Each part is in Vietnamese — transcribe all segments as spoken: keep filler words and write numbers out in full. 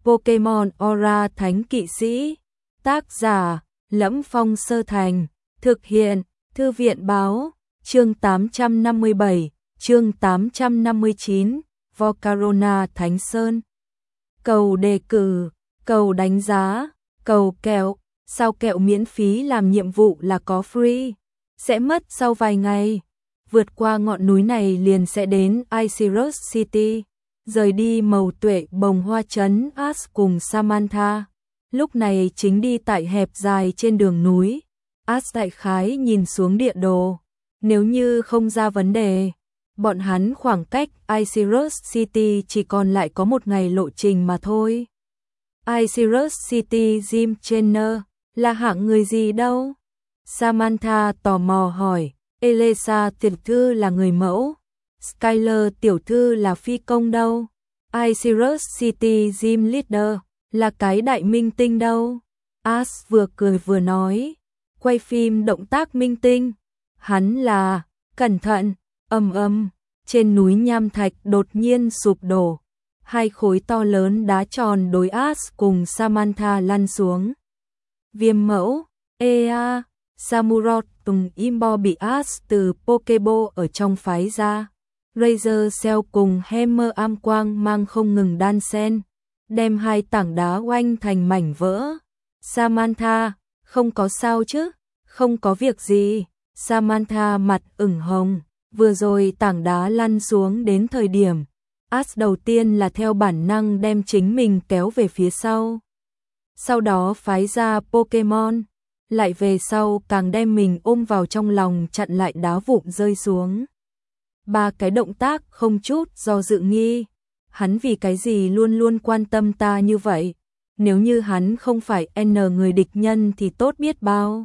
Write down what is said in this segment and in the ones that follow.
Pokemon Aura Thánh Kỵ Sĩ. Tác giả: Lẫm Phong Sơ Thành. Thực hiện: Thư viện báo. Chương tám trăm năm mươi bảy, chương tám trăm năm mươi chín, Volcarona Thánh Sơn. Cầu đề cử, cầu đánh giá, cầu kẹo. Sao kẹo miễn phí làm nhiệm vụ là có free? Sẽ mất sau vài ngày. Vượt qua ngọn núi này liền sẽ đến Icarus City. Rời đi màu tuệ bồng hoa trấn Ash cùng Samantha. Lúc này chính đi tại hẹp dài trên đường núi. Ash đại khái nhìn xuống địa đồ. Nếu như không ra vấn đề, bọn hắn khoảng cách Icarus City chỉ còn lại có một ngày lộ trình mà thôi. Icarus City Jim Trainer là hạng người gì đâu? Samantha tò mò hỏi. Elisa tiểu thư là người mẫu, Skyler tiểu thư là phi công đâu? Icarus City Gym Leader là cái đại minh tinh đâu? Ash vừa cười vừa nói. Quay phim động tác minh tinh. Hắn là... Cẩn thận, ầm ầm, trên núi nham thạch đột nhiên sụp đổ. Hai khối to lớn đá tròn đối Ash cùng Samantha lăn xuống. Viêm mẫu, ea, Samurott từng Imbo bị Ash từ Pokeball ở trong phái ra. Razor Cell cùng Hammer am quang mang không ngừng đan xen, đem hai tảng đá oanh thành mảnh vỡ. Samantha, không có sao chứ? Không có việc gì. Samantha mặt ửng hồng, vừa rồi tảng đá lăn xuống đến thời điểm, Ash đầu tiên là theo bản năng đem chính mình kéo về phía sau. Sau đó phái ra Pokemon, lại về sau càng đem mình ôm vào trong lòng chặn lại đá vụn rơi xuống. Ba cái động tác không chút do dự nghi. Hắn vì cái gì luôn luôn quan tâm ta như vậy? Nếu như hắn không phải N người địch nhân thì tốt biết bao.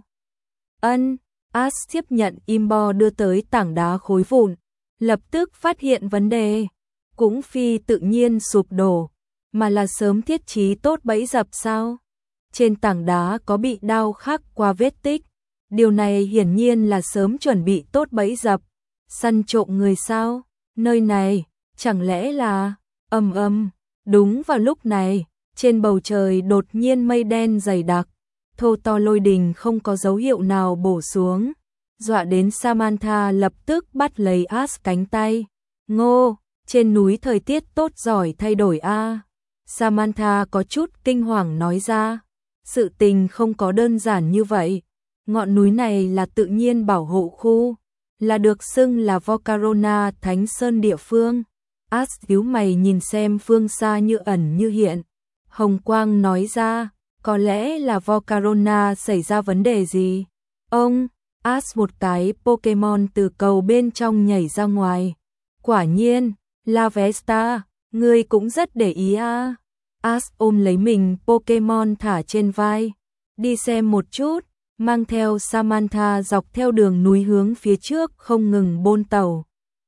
Ân, Ash tiếp nhận Imbo đưa tới tảng đá khối vụn, lập tức phát hiện vấn đề. Cũng phi tự nhiên sụp đổ, mà là sớm thiết trí tốt bẫy dập sao? Trên tảng đá có bị đao khắc qua vết tích. Điều này hiển nhiên là sớm chuẩn bị tốt bẫy dập. Săn trộm người sao? Nơi này, chẳng lẽ là... Ầm ầm, đúng vào lúc này, trên bầu trời đột nhiên mây đen dày đặc, thô to lôi đình không có dấu hiệu nào bổ xuống, dọa đến Samantha lập tức bắt lấy Ash cánh tay. Ngô, trên núi thời tiết tốt giỏi thay đổi a. Samantha có chút kinh hoàng nói ra. Sự tình không có đơn giản như vậy. Ngọn núi này là tự nhiên bảo hộ khu, là được xưng là Volcarona Thánh Sơn địa phương. Ash nhíu mày nhìn xem phương xa như ẩn như hiện. Hồng quang nói ra, có lẽ là Volcarona xảy ra vấn đề gì? Ông, Ash một cái Pokemon từ cầu bên trong nhảy ra ngoài. Quả nhiên, Lavesta, ngươi cũng rất để ý à. Ash ôm lấy mình Pokemon thả trên vai. Đi xem một chút, mang theo Samantha dọc theo đường núi hướng phía trước không ngừng bôn tàu.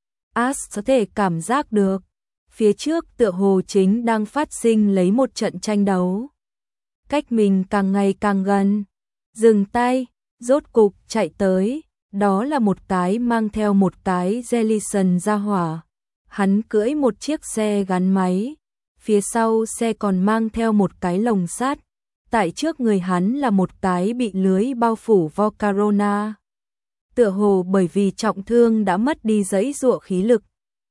Ash có thể cảm giác được, phía trước tựa hồ chính đang phát sinh lấy một trận tranh đấu. Cách mình càng ngày càng gần. Dừng tay, rốt cục chạy tới. Đó là một cái mang theo một cái Jellicent ra hỏa. Hắn cưỡi một chiếc xe gắn máy. Phía sau xe còn mang theo một cái lồng sắt. Tại trước người hắn là một cái bị lưới bao phủ Volcarona. Tựa hồ bởi vì trọng thương đã mất đi giãy giụa khí lực.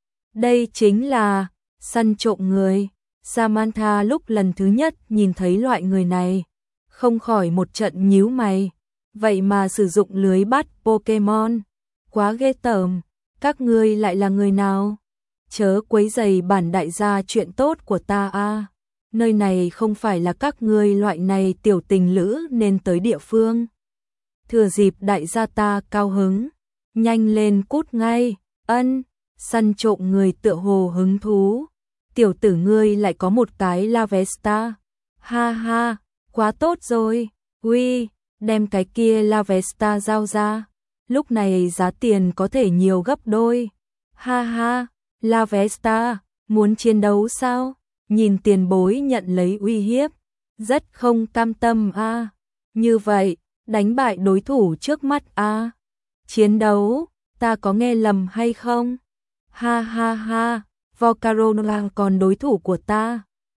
Đây chính là săn trộm người. Samantha lúc lần thứ nhất nhìn thấy loại người này, không khỏi một trận nhíu mày. Vậy mà sử dụng lưới bắt Pokemon, quá ghê tởm. Các ngươi lại là người nào? Chớ quấy rầy bản đại gia chuyện tốt của ta a. Nơi này không phải là các ngươi loại này tiểu tình lữ nên tới địa phương. Thừa dịp đại gia ta cao hứng, nhanh lên cút ngay. Ân, săn trộm người tựa hồ hứng thú. Tiểu tử ngươi lại có một cái Lavesta. Ha ha, quá tốt rồi. Uy, đem cái kia Lavesta giao ra. Lúc này giá tiền có thể nhiều gấp đôi. Ha ha, Lavesta, muốn chiến đấu sao? Nhìn tiền bối nhận lấy uy hiếp, rất không cam tâm a. À. Như vậy, đánh bại đối thủ trước mắt a. À. Chiến đấu, ta có nghe lầm hay không? Ha ha ha, Volcarona còn đối thủ của ta.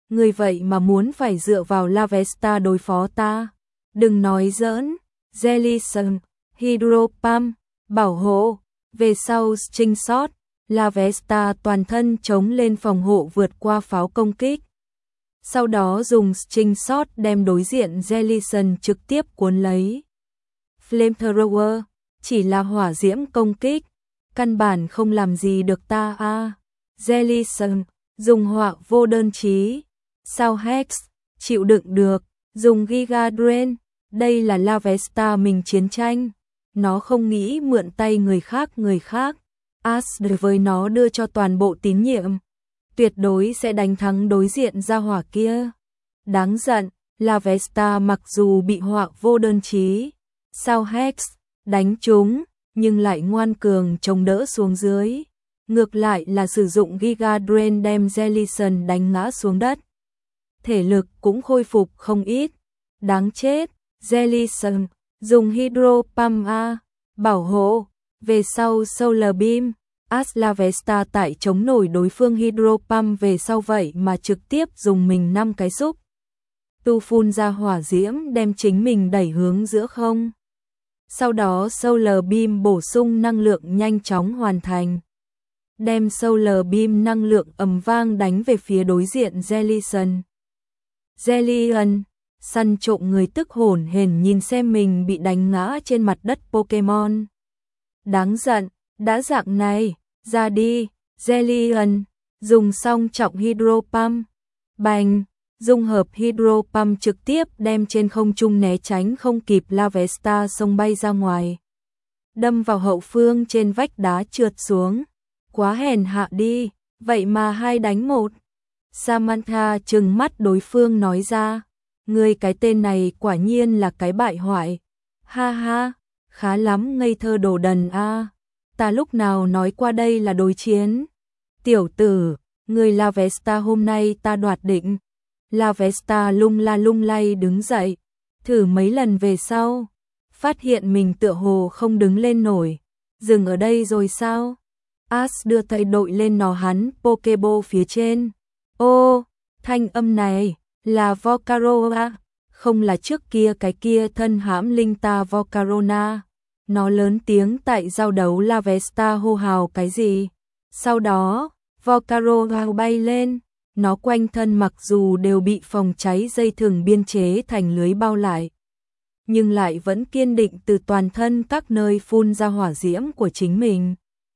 Người vậy mà muốn phải dựa vào La Vesta đối phó ta. Đừng nói giỡn. Jellison, Hydro Pump, bảo hộ. Về sau String Shot, La Vesta toàn thân chống lên phòng hộ vượt qua pháo công kích. Sau đó dùng String Shot đem đối diện Jellison trực tiếp cuốn lấy. Flamethrower, chỉ là hỏa diễm công kích, căn bản không làm gì được ta a. À. Jellison, dùng hỏa vô đơn chí. Sao Hex, chịu đựng được, dùng Giga Drain, đây là La Vesta mình chiến tranh. Nó không nghĩ mượn tay người khác người khác. Ash đối với nó đưa cho toàn bộ tín nhiệm. Tuyệt đối sẽ đánh thắng đối diện gia hỏa kia. Đáng giận, La Vesta mặc dù bị họa vô đơn chí. Sao Hex, đánh chúng, nhưng lại ngoan cường chống đỡ xuống dưới. Ngược lại là sử dụng Giga Drain đem Jellison đánh ngã xuống đất. Thể lực cũng khôi phục không ít. Đáng chết, Jellison, dùng Hydro Pump A, bảo hộ. Về sau Solar Beam, Ash La Vesta tại chống nổi đối phương Hydro Pump về sau vậy mà trực tiếp dùng mình năm cái xúc. Tu phun ra hỏa diễm đem chính mình đẩy hướng giữa không. Sau đó Solar Beam bổ sung năng lượng nhanh chóng hoàn thành. Đem Solar Beam năng lượng ầm vang đánh về phía đối diện Jellison. Jellison, săn trộm người tức hổn hển nhìn xem mình bị đánh ngã trên mặt đất Pokemon. Đáng giận, đã dạng này, ra đi, Jellison, dùng xong trọng Hydro Pump. Bành, dung hợp Hydro Pump trực tiếp đem trên không trung né tránh không kịp La Vesta xông bay ra ngoài. Đâm vào hậu phương trên vách đá trượt xuống. Quá hèn hạ đi, vậy mà hai đánh một. Samantha trừng mắt đối phương nói ra, ngươi cái tên này quả nhiên là cái bại hoại. Ha ha, khá lắm ngây thơ đồ đần a. Ta lúc nào nói qua đây là đối chiến. Tiểu tử, ngươi La Vesta hôm nay ta đoạt định. La Vesta lung la lung lay đứng dậy, thử mấy lần về sau, phát hiện mình tựa hồ không đứng lên nổi. Dừng ở đây rồi sao? Ash đưa tay đội lên nó hắn Pokeball phía trên. Ô, thanh âm này là Volcarona, không là trước kia cái kia thân hãm linh ta Volcarona. Nó lớn tiếng tại giao đấu La Vesta hô hào cái gì. Sau đó, Volcarona bay lên, nó quanh thân mặc dù đều bị phòng cháy dây thừng biên chế thành lưới bao lại, nhưng lại vẫn kiên định từ toàn thân các nơi phun ra hỏa diễm của chính mình.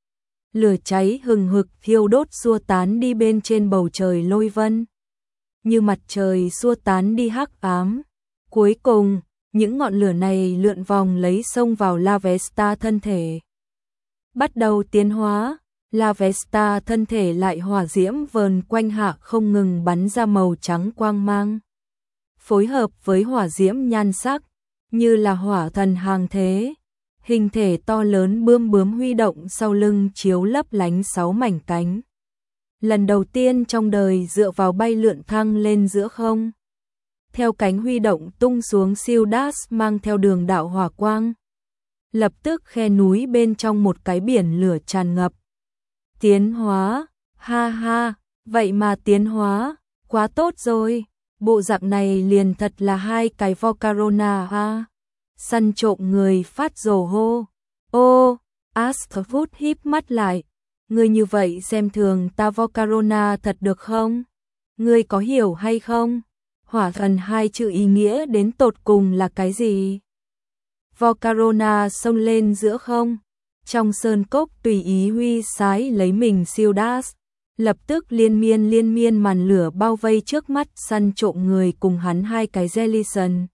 Lửa cháy hừng hực thiêu đốt xua tán đi bên trên bầu trời lôi vân. Như mặt trời xua tán đi hắc ám. Cuối cùng, những ngọn lửa này lượn vòng lấy xông vào La Vesta thân thể. Bắt đầu tiến hóa, La Vesta thân thể lại hỏa diễm vờn quanh hạ không ngừng bắn ra màu trắng quang mang. Phối hợp với hỏa diễm nhan sắc, như là hỏa thần hàng thế. Hình thể to lớn bươm bướm huy động sau lưng chiếu lấp lánh sáu mảnh cánh. Lần đầu tiên trong đời dựa vào bay lượn thăng lên giữa không. Theo cánh huy động tung xuống siêu dash mang theo đường đạo hỏa quang. Lập tức khe núi bên trong một cái biển lửa tràn ngập. Tiến hóa, ha ha, vậy mà tiến hóa, quá tốt rồi. Bộ dạng này liền thật là hai cái Volcarona ha. Săn trộm người phát rồ hô. Ô, Asterwood híp mắt lại. Ngươi như vậy xem thường ta Volcarona thật được không? Ngươi có hiểu hay không? Hỏa thần hai chữ ý nghĩa đến tột cùng là cái gì? Volcarona xông lên giữa không. Trong sơn cốc tùy ý huy sái lấy mình siêu dash. Lập tức liên miên liên miên màn lửa bao vây trước mắt săn trộm người cùng hắn hai cái Jellison.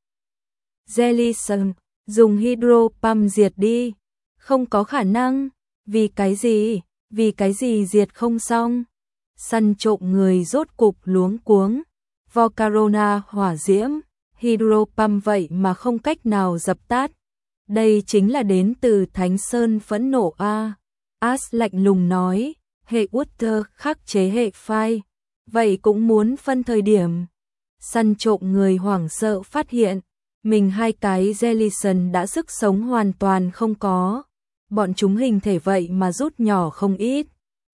Jellison, dùng Hydro Pump diệt đi. Không có khả năng. Vì cái gì? Vì cái gì diệt không xong? Săn trộm người rốt cục luống cuống. Volcarona hỏa diễm, Hydro Pump vậy mà không cách nào dập tắt. Đây chính là đến từ Thánh Sơn phẫn nộ a. Ash lạnh lùng nói, hệ Water khắc chế hệ Fire, vậy cũng muốn phân thời điểm. Săn trộm người hoảng sợ phát hiện, mình hai cái Jellison đã sức sống hoàn toàn không có. Bọn chúng hình thể vậy mà rút nhỏ không ít.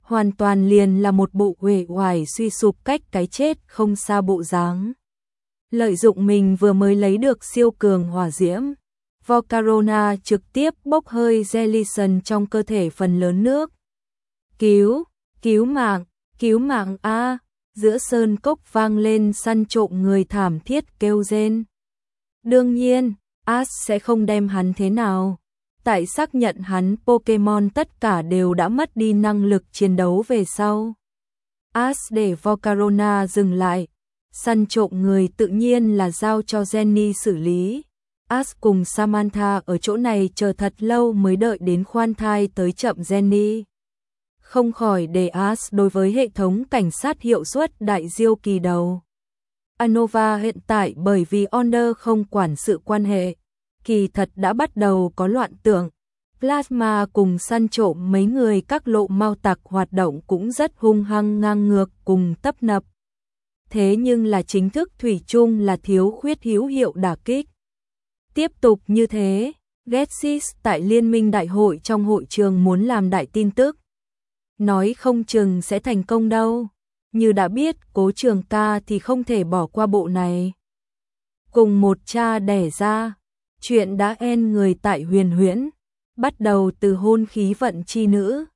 hoàn toàn liền là một bộ uể oải suy sụp cách cái chết không xa bộ dáng. Lợi dụng mình vừa mới lấy được siêu cường hỏa diễm, Volcarona trực tiếp bốc hơi Jellison trong cơ thể phần lớn nước. Cứu, cứu mạng, cứu mạng a! Giữa sơn cốc vang lên săn trộm người thảm thiết kêu rên. Đương nhiên, Ash sẽ không đem hắn thế nào. Tại xác nhận hắn Pokemon tất cả đều đã mất đi năng lực chiến đấu về sau. Ash để Volcarona dừng lại. Săn trộm người tự nhiên là giao cho Jenny xử lý. Ash cùng Samantha ở chỗ này chờ thật lâu mới đợi đến khoan thai tới chậm Jenny. Không khỏi để Ash đối với hệ thống cảnh sát hiệu suất đại diêu kỳ đầu. Unova hiện tại bởi vì Onder không quản sự quan hệ, kỳ thật đã bắt đầu có loạn tưởng. Plasma cùng săn trộm mấy người các lộ mau tặc hoạt động cũng rất hung hăng ngang ngược cùng tấp nập. Thế nhưng là chính thức thủy chung là thiếu khuyết hữu hiệu đả kích. Tiếp tục như thế, Getsis tại Liên minh đại hội trong hội trường muốn làm đại tin tức. Nói không chừng sẽ thành công đâu. Như đã biết Cố Trường Ca thì không thể bỏ qua bộ này. Cùng một cha đẻ ra, chuyện đã en người tại Huyền Huyễn, bắt đầu từ hôn khí vận chi nữ.